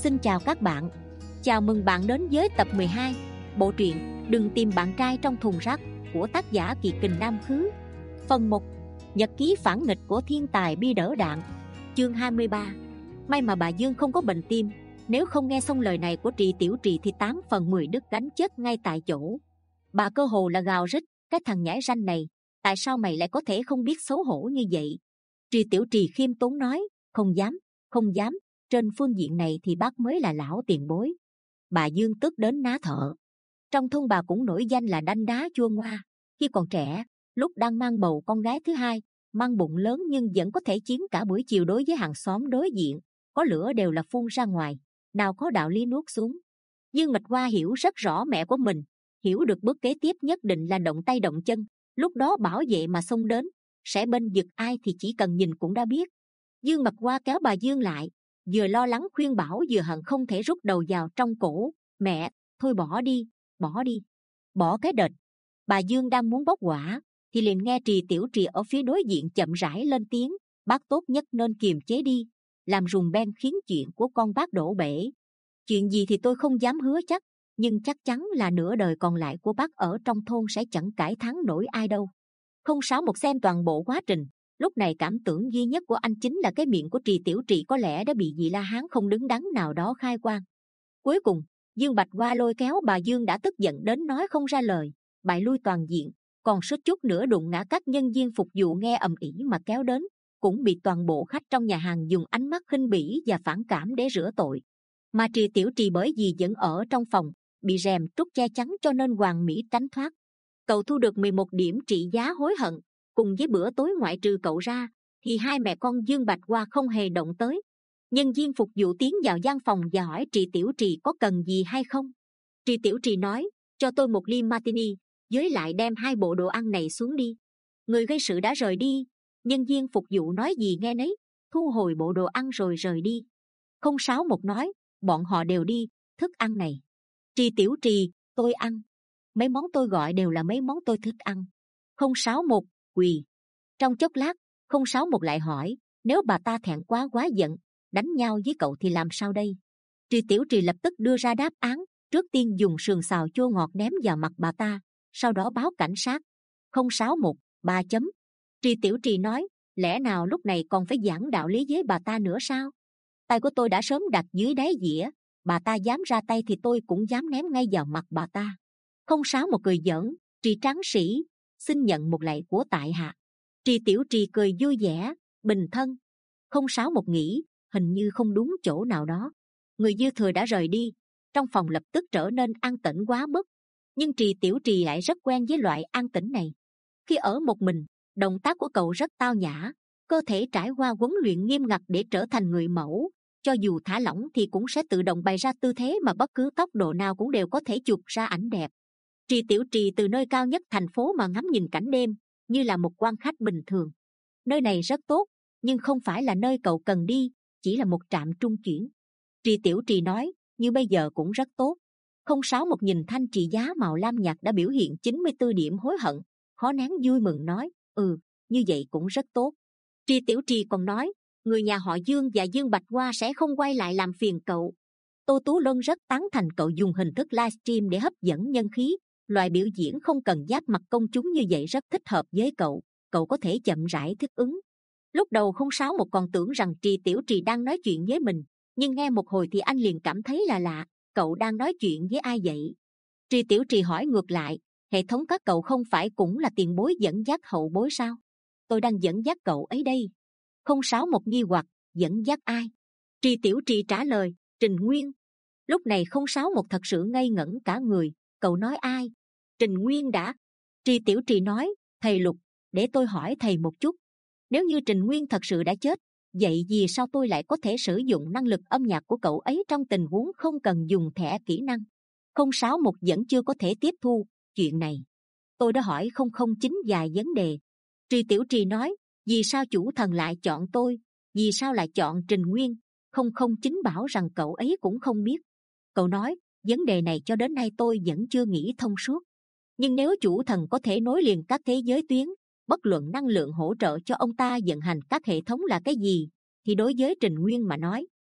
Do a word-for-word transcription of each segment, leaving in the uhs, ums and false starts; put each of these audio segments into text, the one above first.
Xin chào các bạn. Chào mừng bạn đến với tập mười hai bộ truyện Đừng tìm bạn trai trong thùng rác của tác giả Kỳ Kình Nam Khứ. Phần một. Nhật ký phản nghịch của thiên tài bi đỡ đạn. Chương hai mươi ba. May mà bà Dương không có bệnh tim, nếu không nghe xong lời này của Trì Tiểu Trì thì tám phần mười đứt gánh chết ngay tại chỗ. Bà cơ hồ là gào rít, cái thằng nhãi ranh này, tại sao mày lại có thể không biết xấu hổ như vậy? Trì Tiểu Trì khiêm tốn nói, không dám, không dám, trên phương diện này thì bác mới là lão tiền bối. Bà Dương tức đến ná thợ. Trong thôn bà cũng nổi danh là đanh đá chua ngoa. Khi còn trẻ, lúc đang mang bầu con gái thứ hai, mang bụng lớn nhưng vẫn có thể chiến cả buổi chiều đối với hàng xóm đối diện, có lửa đều là phun ra ngoài, nào có đạo lý nuốt xuống. Dương Mạch Hoa hiểu rất rõ mẹ của mình, hiểu được bước kế tiếp nhất định là động tay động chân, lúc đó bảo vệ mà xông đến, sẽ bên giật ai thì chỉ cần nhìn cũng đã biết. Dương Mạch Hoa kéo bà Dương lại, vừa lo lắng khuyên bảo vừa hận không thể rút đầu vào trong cổ. Mẹ, thôi bỏ đi, bỏ đi, bỏ cái đệt. Bà Dương đang muốn bốc hỏa thì liền nghe Trì Tiểu Trì ở phía đối diện chậm rãi lên tiếng, bác tốt nhất nên kiềm chế đi, làm rùng beng khiến chuyện của con bác đổ bể. Chuyện gì thì tôi không dám hứa chắc, nhưng chắc chắn là nửa đời còn lại của bác ở trong thôn sẽ chẳng cải thắng nổi ai đâu. Không sáu một xem toàn bộ quá trình. Lúc này cảm tưởng duy nhất của anh chính là cái miệng của Trì Tiểu Trì có lẽ đã bị vị la hán không đứng đắn nào đó khai quang. Cuối cùng, Dương Bạch Hoa lôi kéo bà Dương đã tức giận đến nói không ra lời, bại lui toàn diện, còn suýt chút nữa đụng ngã các nhân viên phục vụ nghe ầm ĩ mà kéo đến, cũng bị toàn bộ khách trong nhà hàng dùng ánh mắt khinh bỉ và phản cảm để rửa tội. Mà Trì Tiểu Trì bởi vì vẫn ở trong phòng, bị rèm trúc che chắn cho nên hoàn mỹ tránh thoát. Cậu thu được mười một điểm trị giá hối hận. Cùng với bữa tối ngoại trừ cậu ra thì hai mẹ con Dương Bạch Hoa không hề động tới. Nhân viên phục vụ tiến vào gian phòng và hỏi Trì Tiểu Trì có cần gì hay không. Trì Tiểu Trì nói, cho tôi một ly martini, với lại đem hai bộ đồ ăn này xuống đi. Người gây sự đã rời đi. Nhân viên phục vụ nói gì nghe nấy, thu hồi bộ đồ ăn rồi rời đi. Không sáu một nói, bọn họ đều đi, thức ăn này. Trì Tiểu Trì, tôi ăn. Mấy món tôi gọi đều là mấy món tôi thích ăn. Không sáu một quỳ. Trong chốc lát, không sáu một lại hỏi, nếu bà ta thẹn quá quá giận, đánh nhau với cậu thì làm sao đây? Trì Tiểu Trì lập tức đưa ra đáp án, trước tiên dùng sườn xào chua ngọt ném vào mặt bà ta, sau đó báo cảnh sát. Không sáu một, ba chấm. Trì Tiểu Trì nói, lẽ nào lúc này còn phải giảng đạo lý với bà ta nữa sao? Tay của tôi đã sớm đặt dưới đáy dĩa, bà ta dám ra tay thì tôi cũng dám ném ngay vào mặt bà ta. Không sáu một cười giỡn, Trì tráng sĩ, xin nhận một lạy của tại hạ. Trì Tiểu Trì cười vui vẻ, bình thân. Không sáu một nghĩ, hình như không đúng chỗ nào đó. Người dư thừa đã rời đi, trong phòng lập tức trở nên an tĩnh quá mức. Nhưng Trì Tiểu Trì lại rất quen với loại an tĩnh này. Khi ở một mình, động tác của cậu rất tao nhã, cơ thể trải qua huấn luyện nghiêm ngặt để trở thành người mẫu. Cho dù thả lỏng thì cũng sẽ tự động bày ra tư thế mà bất cứ tốc độ nào cũng đều có thể chụp ra ảnh đẹp. Trì Tiểu Trì từ nơi cao nhất thành phố mà ngắm nhìn cảnh đêm, như là một quan khách bình thường. Nơi này rất tốt, nhưng không phải là nơi cậu cần đi, chỉ là một trạm trung chuyển. Trì Tiểu Trì nói, như bây giờ cũng rất tốt. Không sáu một nhìn thanh trị giá màu lam nhạt đã biểu hiện chín mươi tư điểm hối hận, khó nén vui mừng nói, ừ, như vậy cũng rất tốt. Trì Tiểu Trì còn nói, người nhà họ Dương và Dương Bạch Hoa sẽ không quay lại làm phiền cậu. Tô Tú Luân rất tán thành cậu dùng hình thức livestream để hấp dẫn nhân khí. Loại biểu diễn không cần giáp mặt công chúng như vậy rất thích hợp với cậu, cậu có thể chậm rãi thích ứng. Lúc đầu không sáu một còn tưởng rằng Trì Tiểu Trì đang nói chuyện với mình, nhưng nghe một hồi thì anh liền cảm thấy là lạ, cậu đang nói chuyện với ai vậy? Trì Tiểu Trì hỏi ngược lại, hệ thống các cậu không phải cũng là tiền bối dẫn dắt hậu bối sao? Tôi đang dẫn dắt cậu ấy đây. Không sáu một nghi hoặc, dẫn dắt ai? Trì Tiểu Trì trả lời, Trình Nguyên. Lúc này không sáu một thật sự ngây ngẩn cả người, cậu nói ai? Trình Nguyên đã. Trì Tiểu Trì nói, thầy Lục, để tôi hỏi thầy một chút. Nếu như Trình Nguyên thật sự đã chết, vậy vì sao tôi lại có thể sử dụng năng lực âm nhạc của cậu ấy trong tình huống không cần dùng thẻ kỹ năng? Không sáu một vẫn chưa có thể tiếp thu chuyện này. Tôi đã hỏi không không chín vài vấn đề. Trì Tiểu Trì nói, vì sao chủ thần lại chọn tôi? Vì sao lại chọn Trình Nguyên? Không không chín bảo rằng cậu ấy cũng không biết. Cậu nói, vấn đề này cho đến nay tôi vẫn chưa nghĩ thông suốt. Nhưng nếu chủ thần có thể nối liền các thế giới tuyến, bất luận năng lượng hỗ trợ cho ông ta vận hành các hệ thống là cái gì, thì đối với Trình Nguyên mà nói,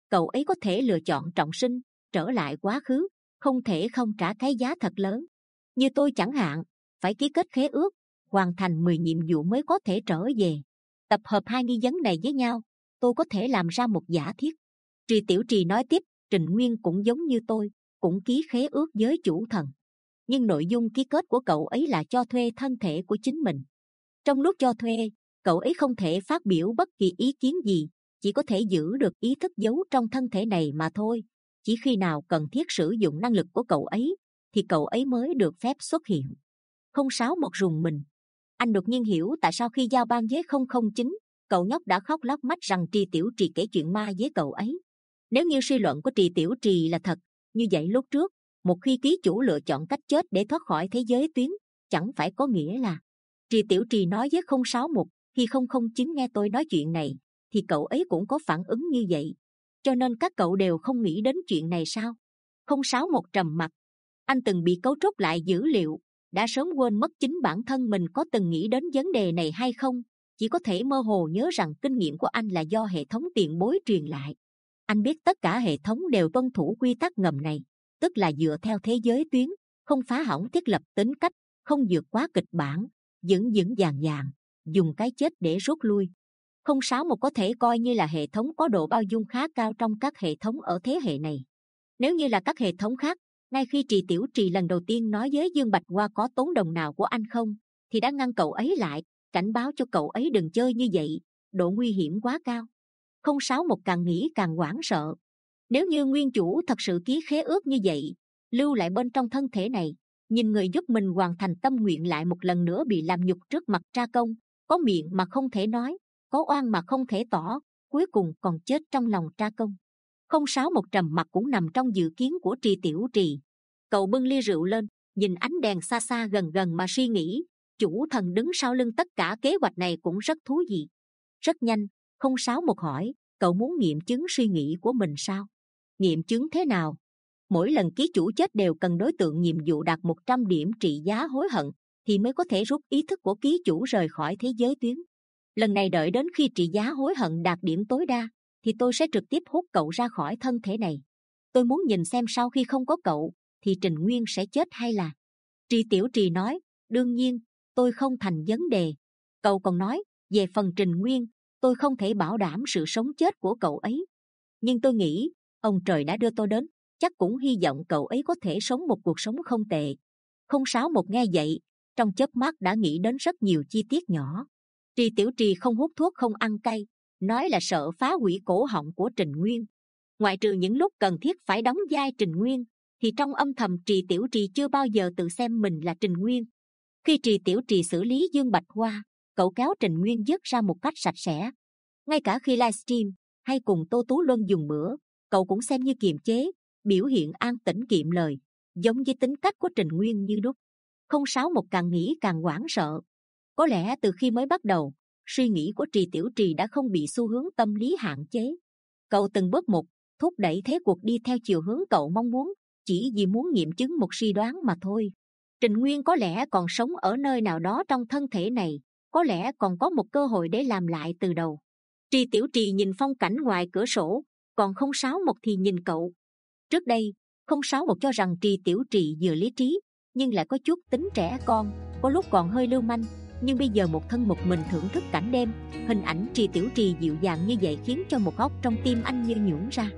cậu ấy có thể lựa chọn trọng sinh, trở lại quá khứ, không thể không trả cái giá thật lớn. Như tôi chẳng hạn, phải ký kết khế ước, hoàn thành mười nhiệm vụ mới có thể trở về. Tập hợp hai nghi vấn này với nhau, tôi có thể làm ra một giả thiết. Trì Tiểu Trì nói tiếp, Trình Nguyên cũng giống như tôi, cũng ký khế ước với chủ thần. Nhưng nội dung ký kết của cậu ấy là cho thuê thân thể của chính mình. Trong lúc cho thuê, cậu ấy không thể phát biểu bất kỳ ý kiến gì, chỉ có thể giữ được ý thức giấu trong thân thể này mà thôi. Chỉ khi nào cần thiết sử dụng năng lực của cậu ấy, thì cậu ấy mới được phép xuất hiện. Không sáu một rùng mình. Anh đột nhiên hiểu tại sao khi giao ban với không không chín, cậu nhóc đã khóc lóc mách rằng Trì Tiểu Trì kể chuyện ma với cậu ấy. Nếu như suy luận của Trì Tiểu Trì là thật, như vậy lúc trước, một khi ký chủ lựa chọn cách chết để thoát khỏi thế giới tuyến, chẳng phải có nghĩa là Trì Tiểu Trì nói với không sáu một, khi không không chín nghe tôi nói chuyện này, thì cậu ấy cũng có phản ứng như vậy. Cho nên các cậu đều không nghĩ đến chuyện này sao? không sáu một trầm mặc. Anh từng bị cấu trúc lại dữ liệu, đã sớm quên mất chính bản thân mình có từng nghĩ đến vấn đề này hay không, chỉ có thể mơ hồ nhớ rằng kinh nghiệm của anh là do hệ thống tiền bối truyền lại. Anh biết tất cả hệ thống đều tuân thủ quy tắc ngầm này, tức là dựa theo thế giới tuyến, không phá hỏng thiết lập tính cách, không vượt quá kịch bản, vững vững vàng vàng, dùng cái chết để rút lui. không sáu một có thể coi như là hệ thống có độ bao dung khá cao trong các hệ thống ở thế hệ này. Nếu như là các hệ thống khác, ngay khi Trì Tiểu Trì lần đầu tiên nói với Dương Bạch Hoa có tốn đồng nào của anh không, thì đã ngăn cậu ấy lại, cảnh báo cho cậu ấy đừng chơi như vậy, độ nguy hiểm quá cao. không sáu một càng nghĩ càng hoảng sợ. Nếu như nguyên chủ thật sự ký khế ước như vậy, lưu lại bên trong thân thể này, nhìn người giúp mình hoàn thành tâm nguyện lại một lần nữa bị làm nhục trước mặt tra công, có miệng mà không thể nói, có oan mà không thể tỏ, cuối cùng còn chết trong lòng tra công. không sáu một trầm mặc cũng nằm trong dự kiến của Trì Tiểu Trì. Cậu bưng ly rượu lên, nhìn ánh đèn xa xa gần gần mà suy nghĩ, chủ thần đứng sau lưng tất cả kế hoạch này cũng rất thú vị. Rất nhanh, không sáu một hỏi, cậu muốn nghiệm chứng suy nghĩ của mình sao? Nghiệm chứng thế nào? Mỗi lần ký chủ chết đều cần đối tượng nhiệm vụ đạt một trăm điểm trị giá hối hận, thì mới có thể rút ý thức của ký chủ rời khỏi thế giới tuyến. Lần này đợi đến khi trị giá hối hận đạt điểm tối đa, thì tôi sẽ trực tiếp hút cậu ra khỏi thân thể này. Tôi muốn nhìn xem sau khi không có cậu, thì Trình Nguyên sẽ chết hay là... Trì Tiểu Trì nói, đương nhiên, tôi không thành vấn đề. Cậu còn nói, về phần Trình Nguyên, tôi không thể bảo đảm sự sống chết của cậu ấy. Nhưng tôi nghĩ, ông trời đã đưa tôi đến, chắc cũng hy vọng cậu ấy có thể sống một cuộc sống không tệ. không sáu một nghe vậy, trong chớp mắt đã nghĩ đến rất nhiều chi tiết nhỏ. Trì Tiểu Trì không hút thuốc không ăn cay, nói là sợ phá hủy cổ họng của Trình Nguyên. Ngoại trừ những lúc cần thiết phải đóng vai Trình Nguyên, thì trong âm thầm Trì Tiểu Trì chưa bao giờ tự xem mình là Trình Nguyên. Khi Trì Tiểu Trì xử lý Dương Bạch Hoa, cậu kéo Trình Nguyên dứt ra một cách sạch sẽ. Ngay cả khi livestream hay cùng Tô Tú Luân dùng bữa, cậu cũng xem như kiềm chế, biểu hiện an tĩnh kiệm lời, giống với tính cách của Trình Nguyên như đúc. không sáu một càng nghĩ càng hoảng sợ. Có lẽ từ khi mới bắt đầu, suy nghĩ của Trì Tiểu Trì đã không bị xu hướng tâm lý hạn chế. Cậu từng bước một thúc đẩy thế cuộc đi theo chiều hướng cậu mong muốn, chỉ vì muốn nghiệm chứng một suy đoán mà thôi. Trình Nguyên có lẽ còn sống ở nơi nào đó trong thân thể này, có lẽ còn có một cơ hội để làm lại từ đầu. Trì Tiểu Trì nhìn phong cảnh ngoài cửa sổ, còn không sáu một thì nhìn cậu. Trước đây, không sáu một cho rằng Trì Tiểu Trì vừa lý trí, nhưng lại có chút tính trẻ con, có lúc còn hơi lưu manh. Nhưng bây giờ một thân một mình thưởng thức cảnh đêm, hình ảnh Trì Tiểu Trì dịu dàng như vậy khiến cho một góc trong tim anh như nhũn ra.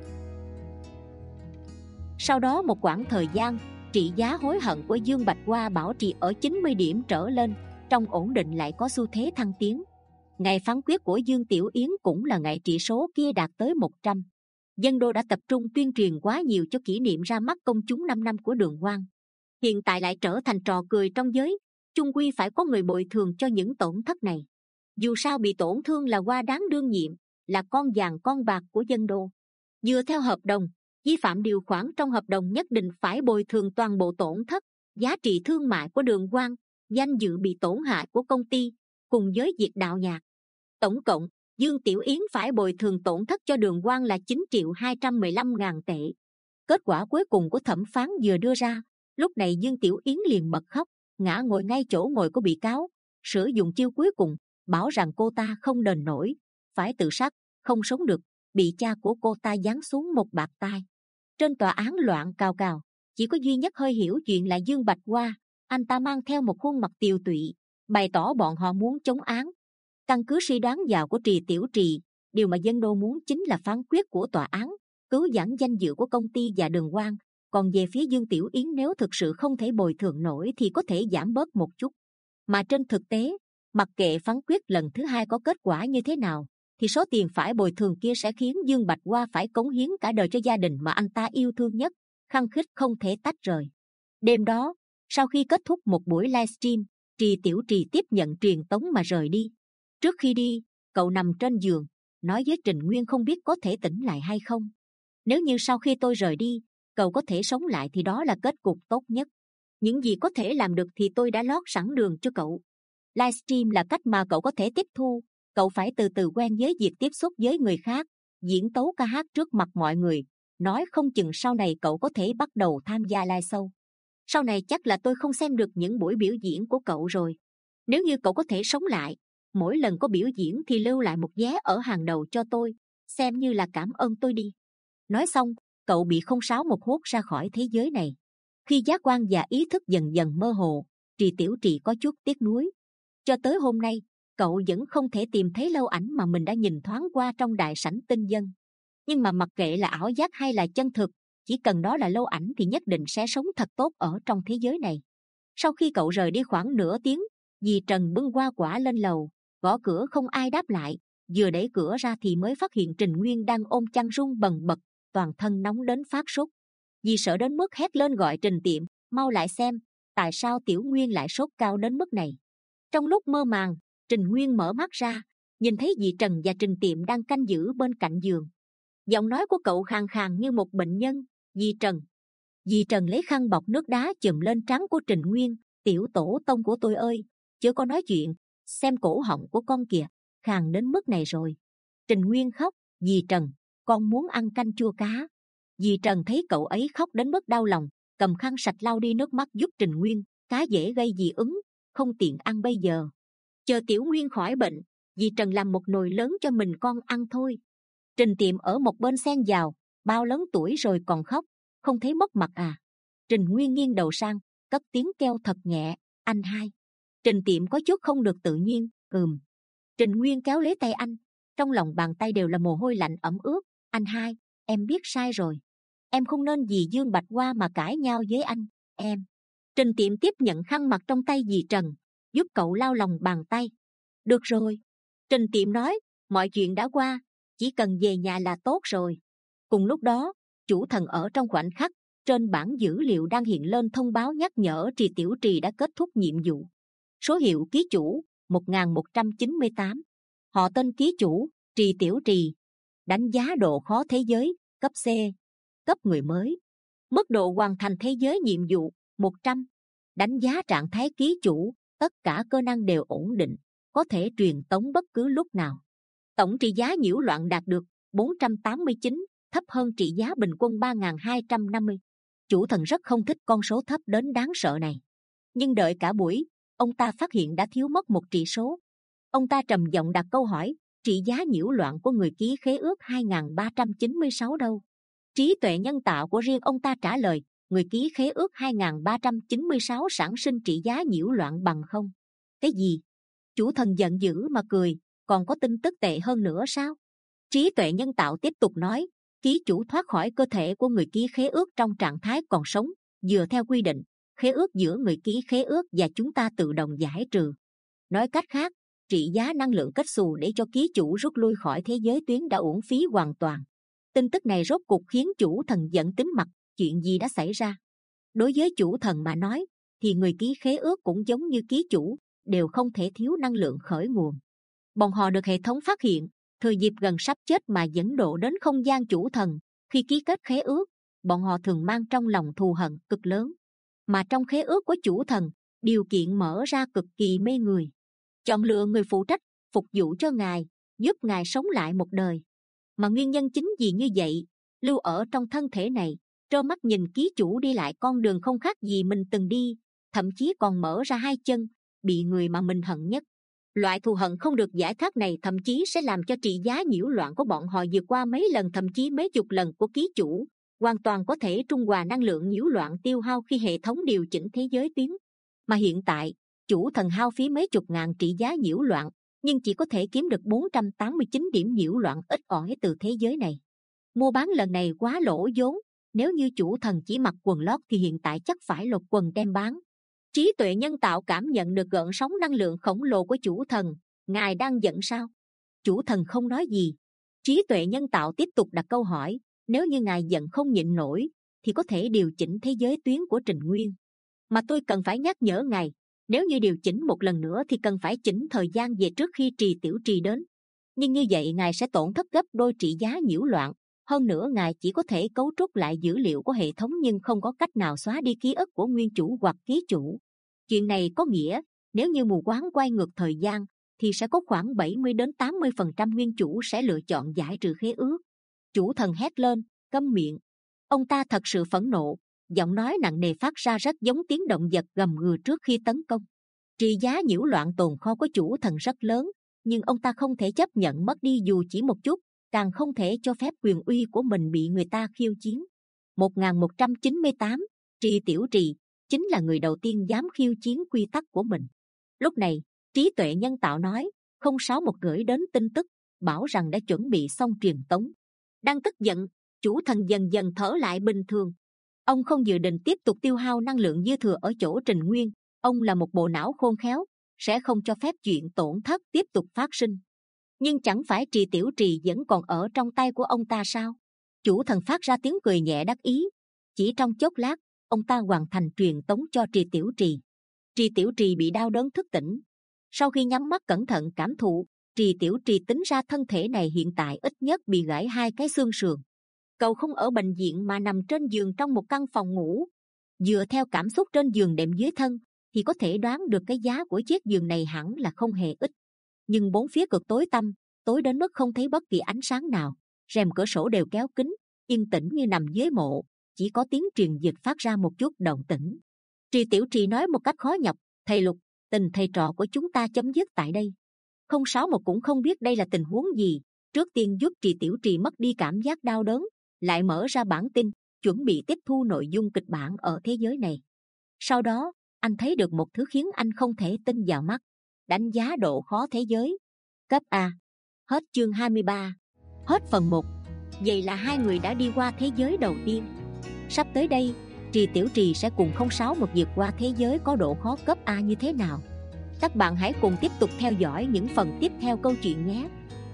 Sau đó một quãng thời gian, trị giá hối hận của Dương Bạch Hoa bảo trì ở chín mươi điểm trở lên, trong ổn định lại có xu thế thăng tiến. Ngày phán quyết của Dương Tiểu Yến cũng là ngày trị số kia đạt tới một trăm. Dân đô đã tập trung tuyên truyền quá nhiều cho kỷ niệm ra mắt công chúng năm năm của Đường Hoang. Hiện tại lại trở thành trò cười trong giới, chung quy phải có người bồi thường cho những tổn thất này. Dù sao bị tổn thương là qua đáng đương nhiệm, là con vàng con bạc của dân đô. Dựa theo hợp đồng, vi phạm điều khoản trong hợp đồng nhất định phải bồi thường toàn bộ tổn thất, giá trị thương mại của Đường Hoang, danh dự bị tổn hại của công ty, cùng với việc đạo nhạc. Tổng cộng, Dương Tiểu Yến phải bồi thường tổn thất cho Đường Hoang là chín triệu hai trăm mười lăm ngàn tệ. Kết quả cuối cùng của thẩm phán vừa đưa ra, lúc này Dương Tiểu Yến liền bật khóc, ngã ngồi ngay chỗ ngồi của bị cáo, sử dụng chiêu cuối cùng, bảo rằng cô ta không đền nổi, phải tự sát, không sống được, bị cha của cô ta giáng xuống một bạt tai. Trên tòa án loạn cào cào, chỉ có duy nhất hơi hiểu chuyện là Dương Bạch Hoa. Anh ta mang theo một khuôn mặt tiều tụy, bày tỏ bọn họ muốn chống án. Căn cứ suy đoán giàu của Trì Tiểu Trì, điều mà dân đô muốn chính là phán quyết của tòa án, cứu vãn danh dự của công ty và Đường Quang. Còn về phía Dương Tiểu Yến, nếu thực sự không thể bồi thường nổi thì có thể giảm bớt một chút. Mà trên thực tế, mặc kệ phán quyết lần thứ hai có kết quả như thế nào, thì số tiền phải bồi thường kia sẽ khiến Dương Bạch Hoa phải cống hiến cả đời cho gia đình mà anh ta yêu thương nhất, khăng khít không thể tách rời. Đêm đó, sau khi kết thúc một buổi livestream, Trì Tiểu Trì tiếp nhận truyền tống mà rời đi. Trước khi đi, cậu nằm trên giường, nói với Trình Nguyên không biết có thể tỉnh lại hay không. Nếu như sau khi tôi rời đi, cậu có thể sống lại thì đó là kết cục tốt nhất. Những gì có thể làm được thì tôi đã lót sẵn đường cho cậu. Livestream là cách mà cậu có thể tiếp thu. Cậu phải từ từ quen với việc tiếp xúc với người khác, diễn tấu ca hát trước mặt mọi người. Nói không chừng sau này cậu có thể bắt đầu tham gia live show. Sau này chắc là tôi không xem được những buổi biểu diễn của cậu rồi. Nếu như cậu có thể sống lại, mỗi lần có biểu diễn thì lưu lại một vé ở hàng đầu cho tôi, xem như là cảm ơn tôi đi. Nói xong, cậu bị không sáu một hút ra khỏi thế giới này. Khi giác quan và ý thức dần dần mơ hồ, Trì Tiểu Trì có chút tiếc nuối. Cho tới hôm nay, cậu vẫn không thể tìm thấy lâu ảnh mà mình đã nhìn thoáng qua trong đại sảnh tinh dân. Nhưng mà mặc kệ là ảo giác hay là chân thực, chỉ cần đó là lâu ảnh thì nhất định sẽ sống thật tốt ở trong thế giới này. Sau khi cậu rời đi khoảng nửa tiếng, dì Trần bưng hoa quả lên lầu, gõ cửa không ai đáp lại. Vừa đẩy cửa ra thì mới phát hiện Trình Nguyên đang ôm chăn run bần bật, toàn thân nóng đến phát sốt. Dì sợ đến mức hét lên gọi Trình Tiệm, mau lại xem, tại sao Tiểu Nguyên lại sốt cao đến mức này. Trong lúc mơ màng, Trình Nguyên mở mắt ra, nhìn thấy dì Trần và Trình Tiệm đang canh giữ bên cạnh giường. Giọng nói của cậu khàn khàn như một bệnh nhân. Dì Trần. Dì Trần lấy khăn bọc nước đá chùm lên trán của Trình Nguyên. Tiểu tổ tông của tôi ơi, chớ có nói chuyện, xem cổ họng của con kìa, khàn đến mức này rồi. Trình Nguyên khóc. Dì Trần, con muốn ăn canh chua cá. Dì Trần thấy cậu ấy khóc đến mức đau lòng, cầm khăn sạch lau đi nước mắt giúp Trình Nguyên. Cá dễ gây dị ứng, không tiện ăn bây giờ. Chờ Tiểu Nguyên khỏi bệnh, dì Trần làm một nồi lớn cho mình con ăn thôi. Trình Tiệm ở một bên xen vào, bao lớn tuổi rồi còn khóc, không thấy mất mặt à? Trình Nguyên nghiêng đầu sang, cất tiếng kêu thật nhẹ, anh hai. Trình Tiệm có chút không được tự nhiên, ừm. Trình Nguyên kéo lấy tay anh, trong lòng bàn tay đều là mồ hôi lạnh ẩm ướt. Anh hai, em biết sai rồi. Em không nên vì Dương Bạch Hoa mà cãi nhau với anh, em. Trình Tiệm tiếp nhận khăn mặt trong tay dì Trần, giúp cậu lau lòng bàn tay. Được rồi. Trình Tiệm nói, mọi chuyện đã qua, chỉ cần về nhà là tốt rồi. Cùng lúc đó, chủ thần ở trong khoảnh khắc, trên bảng dữ liệu đang hiện lên thông báo nhắc nhở Trì Tiểu Trì đã kết thúc nhiệm vụ. Số hiệu ký chủ một nghìn một trăm chín mươi tám. Họ tên ký chủ Trì Tiểu Trì. Đánh giá độ khó thế giới cấp C. Cấp người mới. Mức độ hoàn thành thế giới nhiệm vụ một trăm. Đánh giá trạng thái ký chủ, tất cả cơ năng đều ổn định, có thể truyền tống bất cứ lúc nào. Tổng trị giá nhiễu loạn đạt được bốn trăm tám mươi chín, thấp hơn trị giá bình quân ba nghìn hai trăm năm mươi. Chủ thần rất không thích con số thấp đến đáng sợ này. Nhưng đợi cả buổi, ông ta phát hiện đã thiếu mất một trị số. Ông ta trầm giọng đặt câu hỏi, trị giá nhiễu loạn của người ký khế ước hai nghìn ba trăm chín mươi sáu đâu? Trí tuệ nhân tạo của riêng ông ta trả lời, người ký khế ước hai nghìn ba trăm chín mươi sáu sản sinh trị giá nhiễu loạn bằng không. Cái gì? Chủ thần giận dữ mà cười, còn có tin tức tệ hơn nữa sao? Trí tuệ nhân tạo tiếp tục nói, ký chủ thoát khỏi cơ thể của người ký khế ước trong trạng thái còn sống, dựa theo quy định, khế ước giữa người ký khế ước và chúng ta tự động giải trừ. Nói cách khác, trị giá năng lượng kết xù để cho ký chủ rút lui khỏi thế giới tuyến đã uổng phí hoàn toàn. Tin tức này rốt cục khiến chủ thần giận tím mặt, chuyện gì đã xảy ra? Đối với chủ thần mà nói, thì người ký khế ước cũng giống như ký chủ, đều không thể thiếu năng lượng khởi nguồn. Bọn họ được hệ thống phát hiện, thừa dịp gần sắp chết mà dẫn độ đến không gian chủ thần. Khi ký kết khế ước, bọn họ thường mang trong lòng thù hận cực lớn. Mà trong khế ước của chủ thần, điều kiện mở ra cực kỳ mê người. Chọn lựa người phụ trách, phục vụ cho ngài, giúp ngài sống lại một đời. Mà nguyên nhân chính vì như vậy, lưu ở trong thân thể này, trơ mắt nhìn ký chủ đi lại con đường không khác gì mình từng đi, thậm chí còn mở ra hai chân, bị người mà mình hận nhất Loại thù hận không được giải thoát này thậm chí sẽ làm cho trị giá nhiễu loạn của bọn họ vượt qua mấy lần, thậm chí mấy chục lần của ký chủ, hoàn toàn có thể trung hòa năng lượng nhiễu loạn tiêu hao khi hệ thống điều chỉnh thế giới tuyến. Mà hiện tại, chủ thần hao phí mấy chục ngàn trị giá nhiễu loạn, nhưng chỉ có thể kiếm được bốn trăm tám mươi chín điểm nhiễu loạn ít ỏi từ thế giới này. Mua bán lần này quá lỗ vốn, nếu như chủ thần chỉ mặc quần lót thì hiện tại chắc phải lột quần đem bán. Trí tuệ nhân tạo cảm nhận được gợn sóng năng lượng khổng lồ của chủ thần. Ngài đang giận sao? Chủ thần không nói gì. Trí tuệ nhân tạo tiếp tục đặt câu hỏi, nếu như ngài giận không nhịn nổi thì có thể điều chỉnh thế giới tuyến của Trình Nguyên. Mà tôi cần phải nhắc nhở ngài, nếu như điều chỉnh một lần nữa thì cần phải chỉnh thời gian về trước khi Trì Tiểu Trì đến. Nhưng như vậy ngài sẽ tổn thất gấp đôi trị giá nhiễu loạn. Hơn nữa ngài chỉ có thể cấu trúc lại dữ liệu của hệ thống nhưng không có cách nào xóa đi ký ức của nguyên chủ hoặc ký chủ. Chuyện này có nghĩa, nếu như mù quáng quay ngược thời gian, thì sẽ có khoảng bảy mươi đến tám mươi phần trăm nguyên chủ sẽ lựa chọn giải trừ khế ước. Chủ thần hét lên, câm miệng. Ông ta thật sự phẫn nộ, giọng nói nặng nề phát ra rất giống tiếng động vật gầm gừ trước khi tấn công. Trị giá nhiễu loạn tồn kho của chủ thần rất lớn, nhưng ông ta không thể chấp nhận mất đi dù chỉ một chút, càng không thể cho phép quyền uy của mình bị người ta khiêu chiến. một nghìn một trăm chín mươi tám, Trì Tiểu Trì chính là người đầu tiên dám khiêu chiến quy tắc của mình. Lúc này, trí tuệ nhân tạo nói, không sáu một gửi đến tin tức, bảo rằng đã chuẩn bị xong truyền tống. Đang tức giận, chủ thần dần dần thở lại bình thường. Ông không dự định tiếp tục tiêu hao năng lượng dư thừa ở chỗ Trình Nguyên. Ông là một bộ não khôn khéo, sẽ không cho phép chuyện tổn thất tiếp tục phát sinh. Nhưng chẳng phải Trì Tiểu Trì vẫn còn ở trong tay của ông ta sao? Chủ thần phát ra tiếng cười nhẹ đắc ý. Chỉ trong chốc lát, ông ta hoàn thành truyền tống cho Trì Tiểu Trì. Trì Tiểu Trì bị đau đớn thức tỉnh. Sau khi nhắm mắt cẩn thận cảm thụ, Trì Tiểu Trì tính ra thân thể này hiện tại ít nhất bị gãy hai cái xương sườn. Cậu không ở bệnh viện mà nằm trên giường trong một căn phòng ngủ. Dựa theo cảm xúc trên giường đệm dưới thân, thì có thể đoán được cái giá của chiếc giường này hẳn là không hề ít. Nhưng bốn phía cực tối tăm, tối đến mức không thấy bất kỳ ánh sáng nào. Rèm cửa sổ đều kéo kín, yên tĩnh như nằm dưới mộ, chỉ có tiếng truyền dịch phát ra một chút động tĩnh. Trì Tiểu Trì nói một cách khó nhọc, thầy Lục, tình thầy trò của chúng ta chấm dứt tại đây. Không sáu một cũng không biết đây là tình huống gì, trước tiên giúp Trì Tiểu Trì mất đi cảm giác đau đớn, lại mở ra bản tin, chuẩn bị tiếp thu nội dung kịch bản ở thế giới này. Sau đó, anh thấy được một thứ khiến anh không thể tin vào mắt. Đánh giá độ khó thế giới. Cấp A. Hết chương hai mươi ba. Hết phần một. Vậy là hai người đã đi qua thế giới đầu tiên. Sắp tới đây, Trì Tiểu Trì sẽ cùng không sáu một vượt qua thế giới có độ khó cấp A như thế nào. Các bạn hãy cùng tiếp tục theo dõi những phần tiếp theo câu chuyện nhé.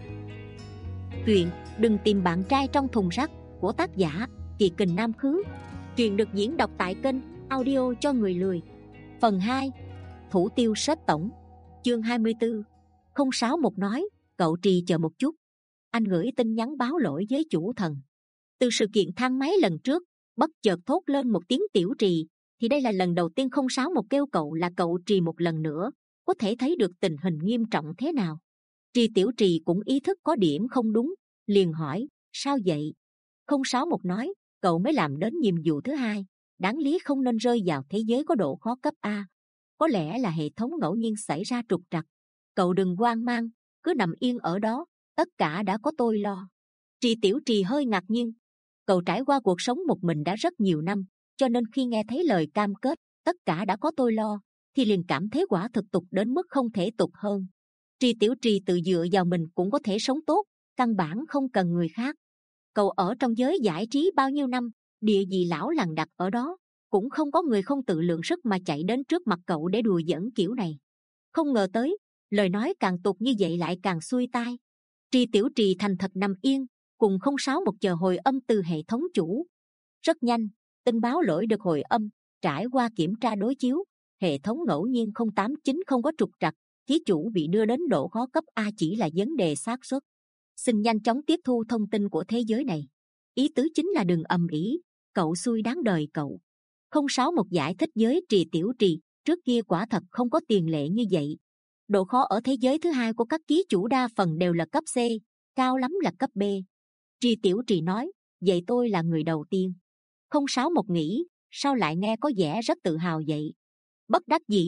Truyện Đừng Tìm Bạn Trai Trong Thùng Rác của tác giả Kỳ Kình Nam Khứ. Truyện được diễn đọc tại kênh Audio cho người lười. Phần hai. Thủ tiêu Sếp Tổng. Chương hai mươi tư. Không sáu một nói, cậu Trì chờ một chút. Anh gửi tin nhắn báo lỗi với chủ thần. Từ sự kiện thang máy lần trước, bất chợt thốt lên một tiếng Tiểu Trì, thì đây là lần đầu tiên không sáu một kêu cậu là cậu Trì một lần nữa, có thể thấy được tình hình nghiêm trọng thế nào. Trì Tiểu Trì cũng ý thức có điểm không đúng, liền hỏi, sao vậy? Không sáu một nói, cậu mới làm đến nhiệm vụ thứ hai, đáng lý không nên rơi vào thế giới có độ khó cấp A. Có lẽ là hệ thống ngẫu nhiên xảy ra trục trặc. Cậu đừng hoang mang, cứ nằm yên ở đó, tất cả đã có tôi lo. Trì Tiểu Trì hơi ngạc nhiên. Cậu trải qua cuộc sống một mình đã rất nhiều năm, cho nên khi nghe thấy lời cam kết tất cả đã có tôi lo, thì liền cảm thấy quả thực tục đến mức không thể tục hơn. Trì Tiểu Trì tự dựa vào mình cũng có thể sống tốt, căn bản không cần người khác. Cậu ở trong giới giải trí bao nhiêu năm, địa vị lão lằng đặt ở đó, cũng không có người không tự lượng sức mà chạy đến trước mặt cậu để đùa giỡn kiểu này. Không ngờ tới, lời nói càng tục như vậy lại càng xuôi tai. Trì Tiểu Trì thành thật nằm yên, cùng không sáu một chờ hồi âm từ hệ thống chủ. Rất nhanh, tin báo lỗi được hồi âm, trải qua kiểm tra đối chiếu, hệ thống ngẫu nhiên không tám chín không có trục trặc, ký chủ bị đưa đến độ khó cấp A chỉ là vấn đề xác suất. Xin nhanh chóng tiếp thu thông tin của thế giới này. Ý tứ chính là đừng ầm ĩ, cậu xui đáng đời cậu. Không sáu một giải thích với Trì Tiểu Trì, trước kia quả thật không có tiền lệ như vậy. Độ khó ở thế giới thứ hai của các ký chủ đa phần đều là cấp C, cao lắm là cấp B. Trì Tiểu Trì nói, vậy tôi là người đầu tiên. Không sáu một nghĩ, sao lại nghe có vẻ rất tự hào vậy? Bất đắc dĩ,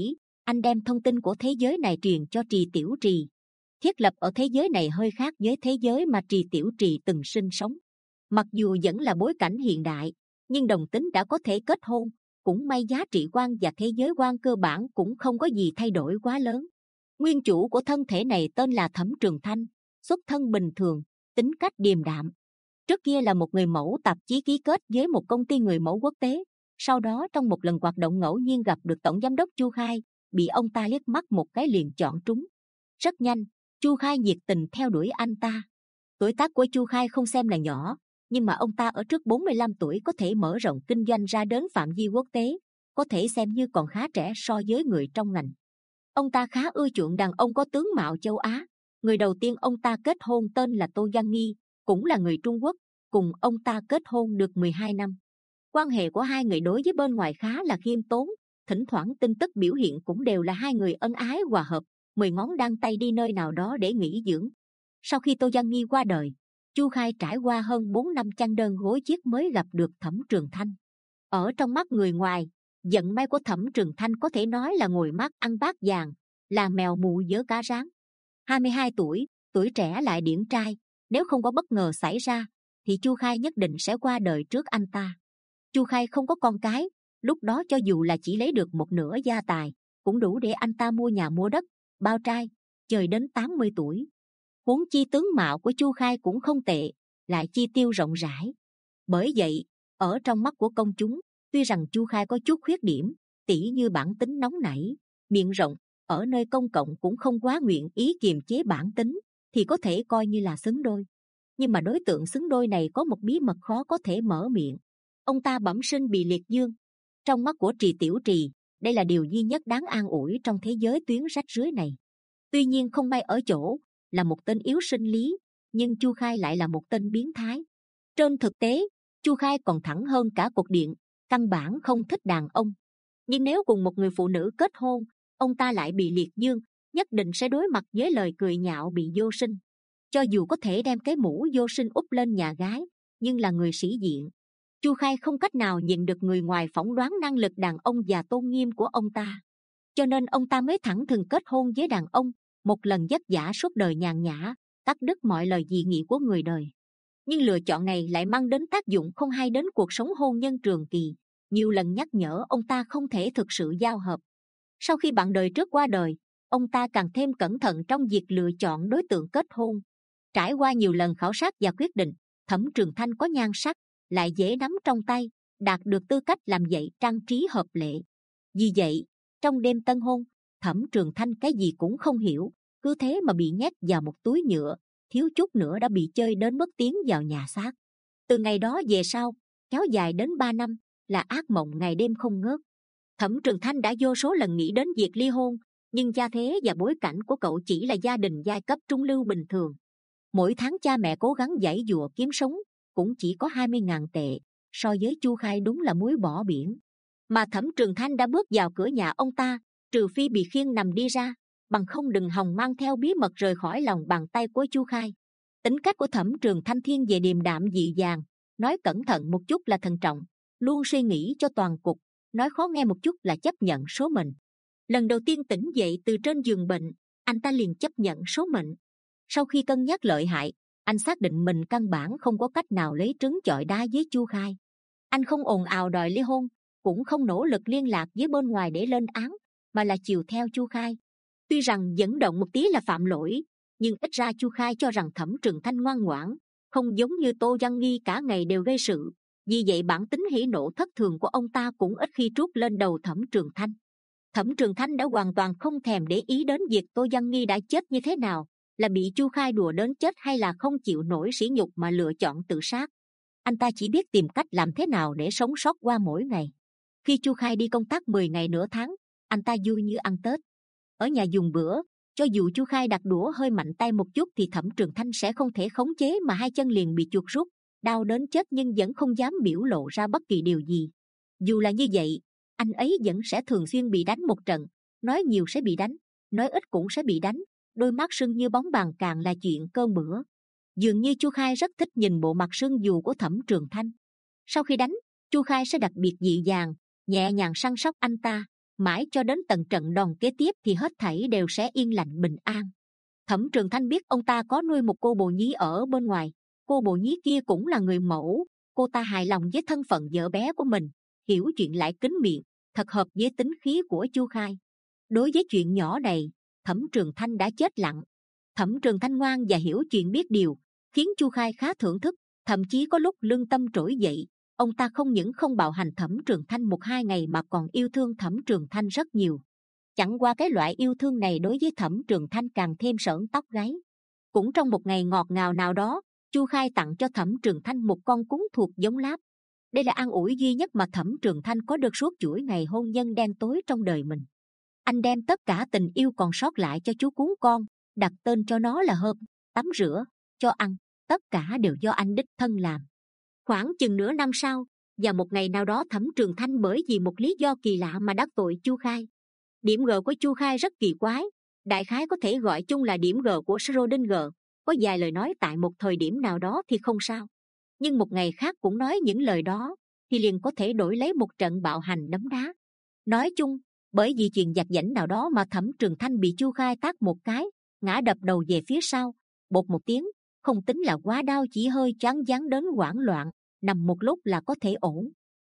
anh đem thông tin của thế giới này truyền cho Trì Tiểu Trì. Thiết lập ở thế giới này hơi khác với thế giới mà Trì Tiểu Trì từng sinh sống. Mặc dù vẫn là bối cảnh hiện đại, nhưng đồng tính đã có thể kết hôn. Cũng may giá trị quan và thế giới quan cơ bản cũng không có gì thay đổi quá lớn. Nguyên chủ của thân thể này tên là Thẩm Trường Thanh, xuất thân bình thường, tính cách điềm đạm. Trước kia là một người mẫu tạp chí ký kết với một công ty người mẫu quốc tế. Sau đó trong một lần hoạt động ngẫu nhiên gặp được tổng giám đốc Chu Khai, bị ông ta liếc mắt một cái liền chọn trúng. Rất nhanh, Chu Khai nhiệt tình theo đuổi anh ta. Tuổi tác của Chu Khai không xem là nhỏ, nhưng mà ông ta ở trước bốn mươi lăm tuổi có thể mở rộng kinh doanh ra đến phạm vi quốc tế, có thể xem như còn khá trẻ so với người trong ngành. Ông ta khá ưa chuộng đàn ông có tướng mạo châu Á. Người đầu tiên ông ta kết hôn tên là Tô Giang Nghi, cũng là người Trung Quốc, cùng ông ta kết hôn được mười hai năm. Quan hệ của hai người đối với bên ngoài khá là khiêm tốn, thỉnh thoảng tin tức biểu hiện cũng đều là hai người ân ái hòa hợp, mười ngón đan tay đi nơi nào đó để nghỉ dưỡng. Sau khi Tô Giang Nghi qua đời, Chu Khai trải qua hơn bốn năm chăn đơn gối chiếc mới gặp được Thẩm Trường Thanh. Ở trong mắt người ngoài, vận may của Thẩm Trường Thanh có thể nói là ngồi mát ăn bát vàng, là mèo mù vớ cá rán. hai mươi hai tuổi, tuổi trẻ lại điển trai, nếu không có bất ngờ xảy ra, thì Chu Khai nhất định sẽ qua đời trước anh ta. Chu Khai không có con cái, lúc đó cho dù là chỉ lấy được một nửa gia tài, cũng đủ để anh ta mua nhà mua đất, bao trai, chơi đến tám mươi tuổi. Huống chi tướng mạo của Chu Khai cũng không tệ, lại chi tiêu rộng rãi. Bởi vậy, ở trong mắt của công chúng, tuy rằng Chu Khai có chút khuyết điểm, tỉ như bản tính nóng nảy, miệng rộng, ở nơi công cộng cũng không quá nguyện ý kiềm chế bản tính, thì có thể coi như là xứng đôi. Nhưng mà đối tượng xứng đôi này có một bí mật khó có thể mở miệng. Ông ta bẩm sinh bị liệt dương. Trong mắt của Trì Tiểu Trì, đây là điều duy nhất đáng an ủi trong thế giới tuyến rách rưới này. Tuy nhiên không may ở chỗ là một tên yếu sinh lý, nhưng Chu Khai lại là một tên biến thái. Trên thực tế, Chu Khai còn thẳng hơn cả cột điện, căn bản không thích đàn ông. Nhưng nếu cùng một người phụ nữ kết hôn, ông ta lại bị liệt dương, nhất định sẽ đối mặt với lời cười nhạo bị vô sinh. Cho dù có thể đem cái mũ vô sinh úp lên nhà gái, nhưng là người sĩ diện. Chu Khai không cách nào nhìn được người ngoài phỏng đoán năng lực đàn ông và tôn nghiêm của ông ta, cho nên ông ta mới thẳng thừng kết hôn với đàn ông, một lần vất vả suốt đời nhàn nhã, cắt đứt mọi lời dị nghị của người đời. Nhưng lựa chọn này lại mang đến tác dụng không hay đến cuộc sống hôn nhân trường kỳ, nhiều lần nhắc nhở ông ta không thể thực sự giao hợp. Sau khi bạn đời trước qua đời, ông ta càng thêm cẩn thận trong việc lựa chọn đối tượng kết hôn. Trải qua nhiều lần khảo sát và quyết định, Thẩm Trường Thanh có nhan sắc, lại dễ nắm trong tay, đạt được tư cách làm dạy trang trí hợp lệ. Vì vậy, trong đêm tân hôn, Thẩm Trường Thanh cái gì cũng không hiểu, cứ thế mà bị nhét vào một túi nhựa, thiếu chút nữa đã bị chơi đến mất tiến vào nhà xác. Từ ngày đó về sau, kéo dài đến ba năm, là ác mộng ngày đêm không ngớt. Thẩm Trường Thanh đã vô số lần nghĩ đến việc ly hôn, nhưng gia thế và bối cảnh của cậu chỉ là gia đình giai cấp trung lưu bình thường. Mỗi tháng cha mẹ cố gắng giãy giụa kiếm sống, cũng chỉ có hai mươi ngàn tệ, so với Chu Khai đúng là muối bỏ biển. Mà Thẩm Trường Thanh đã bước vào cửa nhà ông ta, trừ phi bị khiêng nằm đi ra, bằng không đừng hòng mang theo bí mật rời khỏi lòng bàn tay của Chu Khai. Tính cách của Thẩm Trường Thanh thiên về điềm đạm dịu dàng, nói cẩn thận một chút là thận trọng, luôn suy nghĩ cho toàn cục, nói khó nghe một chút là chấp nhận số mệnh. Lần đầu tiên tỉnh dậy từ trên giường bệnh, anh ta liền chấp nhận số mệnh. Sau khi cân nhắc lợi hại, anh xác định mình căn bản không có cách nào lấy trứng chọi đá với Chu Khai. Anh không ồn ào đòi ly hôn, cũng không nỗ lực liên lạc với bên ngoài để lên án, mà là chiều theo Chu Khai. Tuy rằng dẫn động một tí là phạm lỗi, nhưng ít ra Chu Khai cho rằng Thẩm Trường Thanh ngoan ngoãn, không giống như Tô Giang Nghi cả ngày đều gây sự. Vì vậy bản tính hỉ nộ thất thường của ông ta cũng ít khi trút lên đầu Thẩm Trường Thanh. Thẩm Trường Thanh đã hoàn toàn không thèm để ý đến việc Tô Giang Nghi đã chết như thế nào, là bị Chu Khai đùa đến chết hay là không chịu nổi sỉ nhục mà lựa chọn tự sát. Anh ta chỉ biết tìm cách làm thế nào để sống sót qua mỗi ngày. Khi Chu Khai đi công tác mười ngày nửa tháng, anh ta vui như ăn Tết. Ở nhà dùng bữa, cho dù Chu Khai đặt đũa hơi mạnh tay một chút thì Thẩm Trường Thanh sẽ không thể khống chế mà hai chân liền bị chuột rút, đau đến chết nhưng vẫn không dám biểu lộ ra bất kỳ điều gì. Dù là như vậy, anh ấy vẫn sẽ thường xuyên bị đánh một trận, nói nhiều sẽ bị đánh, nói ít cũng sẽ bị đánh, đôi mắt sưng như bóng bàn càng là chuyện cơm bữa. Dường như Chu Khai rất thích nhìn bộ mặt sưng dù của Thẩm Trường Thanh. Sau khi đánh, Chu Khai sẽ đặc biệt dịu dàng, nhẹ nhàng săn sóc anh ta, mãi cho đến tận trận đòn kế tiếp thì hết thảy đều sẽ yên lặng bình an. Thẩm Trường Thanh biết ông ta có nuôi một cô bồ nhí ở bên ngoài. Cô bồ nhí kia cũng là người mẫu. Cô ta hài lòng với thân phận vợ bé của mình, hiểu chuyện lại kín miệng, thật hợp với tính khí của Chu Khai. Đối với chuyện nhỏ này, Thẩm Trường Thanh đã chết lặng. Thẩm Trường Thanh ngoan và hiểu chuyện biết điều, khiến Chu Khai khá thưởng thức. Thậm chí có lúc lương tâm trỗi dậy, ông ta không những không bạo hành Thẩm Trường Thanh một hai ngày mà còn yêu thương Thẩm Trường Thanh rất nhiều. Chẳng qua cái loại yêu thương này đối với Thẩm Trường Thanh càng thêm sởn tóc gáy. Cũng trong một ngày ngọt ngào nào đó, Chu Khai tặng cho Thẩm Trường Thanh một con cún thuộc giống Láp. Đây là an ủi duy nhất mà Thẩm Trường Thanh có được suốt chuỗi ngày hôn nhân đen tối trong đời mình. Anh đem tất cả tình yêu còn sót lại cho chú cún con, đặt tên cho nó là Hợp. Tắm rửa, cho ăn, tất cả đều do anh đích thân làm. Khoảng chừng nửa năm sau, và một ngày nào đó Thẩm Trường Thanh bởi vì một lý do kỳ lạ mà đắc tội Chu Khai. Điểm G của Chu Khai rất kỳ quái, đại khái có thể gọi chung là điểm G của Schrödinger. Có vài lời nói tại một thời điểm nào đó thì không sao, nhưng một ngày khác cũng nói những lời đó thì liền có thể đổi lấy một trận bạo hành đấm đá. Nói chung, bởi vì chuyện giặt giảnh nào đó mà Thẩm Trường Thanh bị Chu Khai tát một cái, ngã đập đầu về phía sau, bột một tiếng, không tính là quá đau, chỉ hơi choáng váng đến hoảng loạn, nằm một lúc là có thể ổn.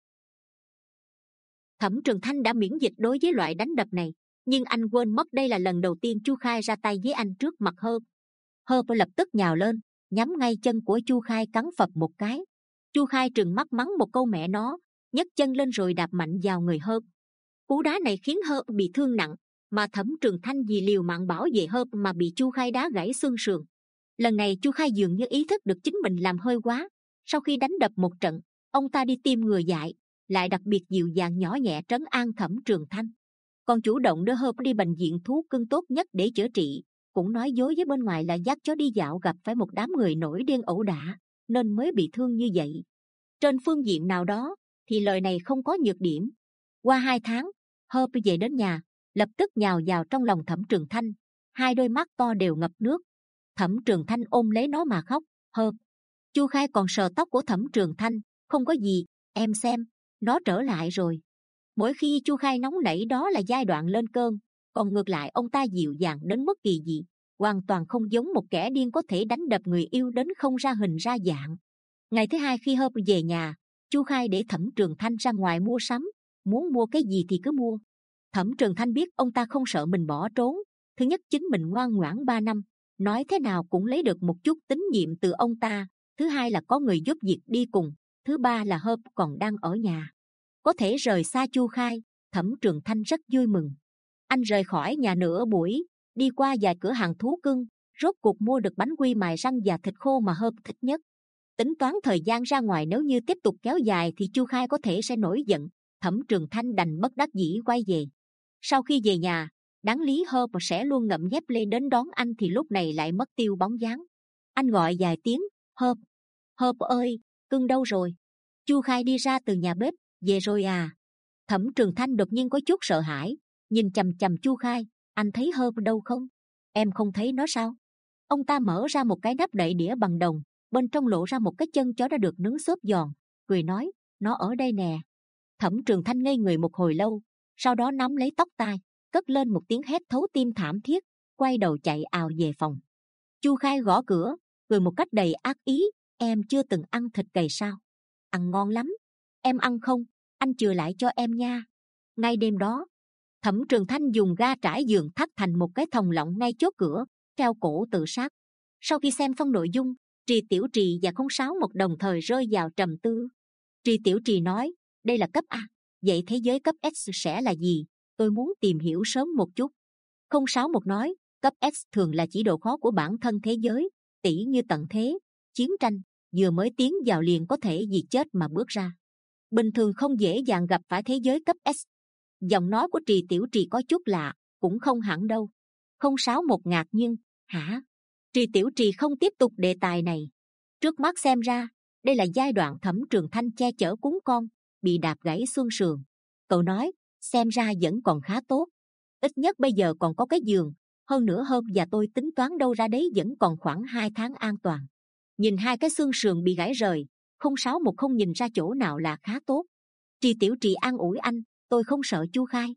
Thẩm Trường Thanh đã miễn dịch đối với loại đánh đập này, nhưng anh quên mất đây là lần đầu tiên Chu Khai ra tay với anh trước mặt Hợp. Hợp lập tức nhào lên, nhắm ngay chân của Chu Khai cắn phập một cái. Chu Khai trừng mắt mắng một câu mẹ nó, nhấc chân lên rồi đạp mạnh vào người Hợp. Cú đá này khiến Hợp bị thương nặng, mà Thẩm Trường Thanh vì liều mạng bảo vệ Hợp mà bị Chu Khai đá gãy xương sườn. Lần này Chu Khai dường như ý thức được chính mình làm hơi quá. Sau khi đánh đập một trận, ông ta đi tiêm ngừa dại, lại đặc biệt dịu dàng nhỏ nhẹ trấn an Thẩm Trường Thanh, còn chủ động đưa Hợp đi bệnh viện thú cưng tốt nhất để chữa trị, cũng nói dối với bên ngoài là dắt chó đi dạo gặp phải một đám người nổi điên ẩu đả nên mới bị thương như vậy. Trên phương diện nào đó thì lời này không có nhược điểm. Qua hai tháng, Hợp về đến nhà, lập tức nhào vào trong lòng Thẩm Trường Thanh, hai đôi mắt to đều ngập nước. Thẩm Trường Thanh ôm lấy nó mà khóc. Hợp. Chu Khai còn sờ tóc của Thẩm Trường Thanh, không có gì, em xem, nó trở lại rồi. Mỗi khi Chu Khai nóng nảy đó là giai đoạn lên cơn, còn ngược lại ông ta dịu dàng đến mức kỳ dị, hoàn toàn không giống một kẻ điên có thể đánh đập người yêu đến không ra hình ra dạng. Ngày thứ hai khi Hợp về nhà, Chu Khai để Thẩm Trường Thanh ra ngoài mua sắm, muốn mua cái gì thì cứ mua. Thẩm Trường Thanh biết ông ta không sợ mình bỏ trốn. Thứ nhất, chính mình ngoan ngoãn ba năm, nói thế nào cũng lấy được một chút tín nhiệm từ ông ta. Thứ hai là có người giúp việc đi cùng. Thứ ba là Hợp còn đang ở nhà, có thể rời xa Chu Khai. Thẩm Trường Thanh rất vui mừng. Anh rời khỏi nhà nửa buổi, đi qua vài cửa hàng thú cưng, rốt cuộc mua được bánh quy mài răng và thịt khô mà Hợp thích nhất. Tính toán thời gian ra ngoài nếu như tiếp tục kéo dài thì Chu Khai có thể sẽ nổi giận. Thẩm Trường Thanh đành bất đắc dĩ quay về. Sau khi về nhà, đáng lý Hợp sẽ luôn ngậm dép lê đến đón anh thì lúc này lại mất tiêu bóng dáng. Anh gọi vài tiếng, Hợp, Hợp ơi, cưng đâu rồi? Chu Khai đi ra từ nhà bếp, về rồi à? Thẩm Trường Thanh đột nhiên có chút sợ hãi, nhìn chằm chằm Chu Khai. Anh thấy Hợp đâu không? Em không thấy nó sao? Ông ta mở ra một cái nắp đậy đĩa bằng đồng, bên trong lộ ra một cái chân chó đã được nướng xốp giòn, cười nói, nó ở đây nè. Thẩm Trường Thanh ngây người một hồi lâu, sau đó nắm lấy tóc tai, cất lên một tiếng hét thấu tim thảm thiết, quay đầu chạy ào về phòng. Chu Khai gõ cửa, cười một cách đầy ác ý, em chưa từng ăn thịt cầy sao? Ăn ngon lắm, em ăn không? Anh chừa lại cho em nha. Ngay đêm đó, Thẩm Trường Thanh dùng ga trải giường thắt thành một cái thòng lọng ngay chốt cửa, treo cổ tự sát. Sau khi xem xong nội dung, Trì Tiểu Trì và Không Sáu một đồng thời rơi vào trầm tư. Trì Tiểu Trì nói, đây là cấp A, vậy thế giới cấp S sẽ là gì? Tôi muốn tìm hiểu sớm một chút. Không Sáu một nói, cấp S thường là chỉ độ khó của bản thân thế giới, tỉ như tận thế, chiến tranh, vừa mới tiến vào liền có thể vì chết mà bước ra. Bình thường không dễ dàng gặp phải thế giới cấp S. Giọng nói của Trì Tiểu Trì có chút lạ, cũng không hẳn đâu. Không Sáu một ngạc nhiên, hả? Trì Tiểu Trì không tiếp tục đề tài này. Trước mắt xem ra, đây là giai đoạn Thẩm Trường Thanh che chở cún con, bị đạp gãy xương sườn. Cậu nói, xem ra vẫn còn khá tốt. Ít nhất bây giờ còn có cái giường. Hơn nữa Hợp và tôi tính toán đâu ra đấy vẫn còn khoảng hai tháng an toàn. Nhìn hai cái xương sườn bị gãy rời, Không Sáu một không nhìn ra chỗ nào là khá tốt. Trì Tiểu Trì an ủi anh, tôi không sợ Chu Khai.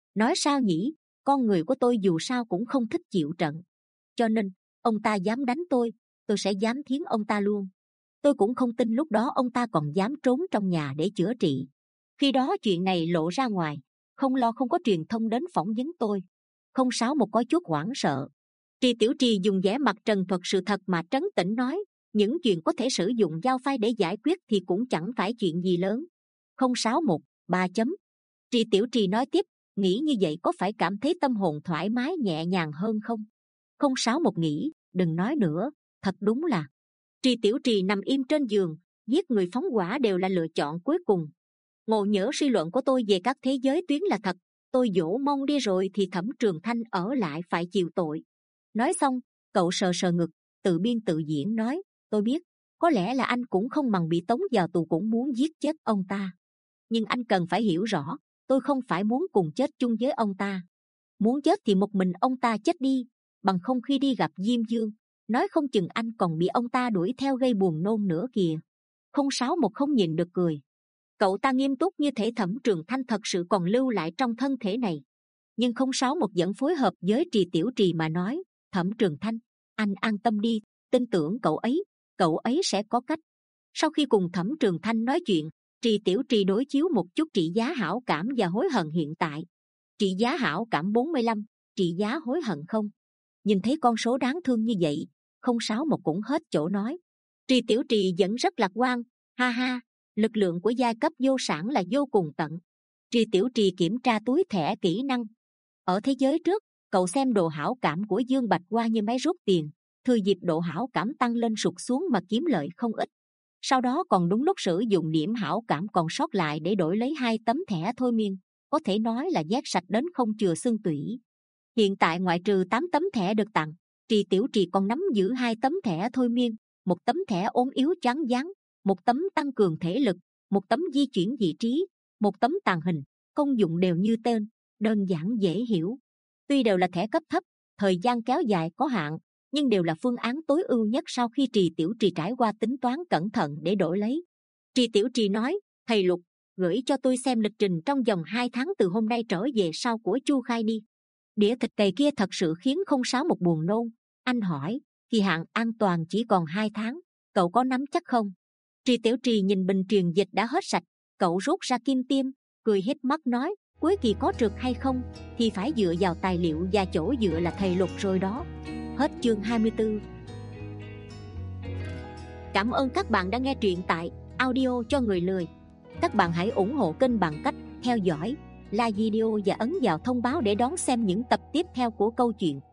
Nói sao nhỉ, con người của tôi dù sao cũng không thích chịu trận. Cho nên, ông ta dám đánh tôi, tôi sẽ dám thiến ông ta luôn. Tôi cũng không tin lúc đó ông ta còn dám trốn trong nhà để chữa trị. Khi đó chuyện này lộ ra ngoài, không lo không có truyền thông đến phỏng vấn tôi. Không sáu một có chút hoảng sợ. Tri Tiểu Trì dùng vẻ mặt trần thuật sự thật mà trấn tĩnh nói, những chuyện có thể sử dụng dao phay để giải quyết thì cũng chẳng phải chuyện gì lớn. Không sáu một, ba chấm. Tri Tiểu Trì nói tiếp, nghĩ như vậy có phải cảm thấy tâm hồn thoải mái nhẹ nhàng hơn không? Không sáu một nghĩ, đừng nói nữa, thật đúng là. Tri Tiểu Trì nằm im trên giường, giết người phóng hỏa đều là lựa chọn cuối cùng. Ngộ nhỡ suy luận của tôi về các thế giới tuyến là thật, tôi dỗ mông đi rồi thì Thẩm Trường Thanh ở lại phải chịu tội. Nói xong, cậu sờ sờ ngực, tự biên tự diễn nói, tôi biết, có lẽ là anh cũng không bằng bị tống vào tù cũng muốn giết chết ông ta. Nhưng anh cần phải hiểu rõ, tôi không phải muốn cùng chết chung với ông ta. Muốn chết thì một mình ông ta chết đi, bằng không khi đi gặp Diêm Dương, nói không chừng anh còn bị ông ta đuổi theo gây buồn nôn nữa kìa. Không sáu một không nhìn được cười. Cậu ta nghiêm túc như thể Thẩm Trường Thanh thật sự còn lưu lại trong thân thể này. Nhưng không sáu một vẫn phối hợp với Trì Tiểu Trì mà nói, Thẩm Trường Thanh, anh an tâm đi, tin tưởng cậu ấy, cậu ấy sẽ có cách. Sau khi cùng Thẩm Trường Thanh nói chuyện, Trì Tiểu Trì đối chiếu một chút trị giá hảo cảm và hối hận hiện tại. Trị giá hảo cảm bốn mươi lăm, trị giá hối hận không. Nhìn thấy con số đáng thương như vậy, không sáu một cũng hết chỗ nói. Trì Tiểu Trì vẫn rất lạc quan, ha ha, lực lượng của giai cấp vô sản là vô cùng tận. Trì Tiểu Trì kiểm tra túi thẻ kỹ năng. Ở thế giới trước, cậu xem độ hảo cảm của Dương Bạch qua như máy rút tiền, thừa dịp độ hảo cảm tăng lên sụt xuống mà kiếm lợi không ít. Sau đó còn đúng lúc sử dụng điểm hảo cảm còn sót lại để đổi lấy hai tấm thẻ thôi miên, có thể nói là vét sạch đến không chừa xương tủy. Hiện tại ngoại trừ tám tấm thẻ được tặng, Trì Tiểu Trì còn nắm giữ hai tấm thẻ thôi miên, một tấm thẻ ốm yếu choáng váng, một tấm tăng cường thể lực, một tấm di chuyển vị trí, một tấm tàng hình, công dụng đều như tên, đơn giản dễ hiểu. Tuy đều là thẻ cấp thấp, thời gian kéo dài có hạn, nhưng đều là phương án tối ưu nhất sau khi Trì Tiểu Trì trải qua tính toán cẩn thận để đổi lấy. Trì Tiểu Trì nói, thầy Lục, gửi cho tôi xem lịch trình trong vòng hai tháng từ hôm nay trở về sau của Chu Khai đi. Đĩa thịt cầy kia thật sự khiến không sáu một buồn nôn. Anh hỏi, kỳ hạn an toàn chỉ còn hai tháng, cậu có nắm chắc không? Trì Tiểu Trì nhìn bình truyền dịch đã hết sạch, cậu rút ra kim tiêm, cười hết mắt nói, cuối kỳ có trượt hay không thì phải dựa vào tài liệu và chỗ dựa là thầy Lục rồi đó. Hết chương hai mươi tư. Cảm ơn các bạn đã nghe truyện tại audio cho người lười. Các bạn hãy ủng hộ kênh bằng cách theo dõi, like video và ấn vào thông báo để đón xem những tập tiếp theo của câu chuyện.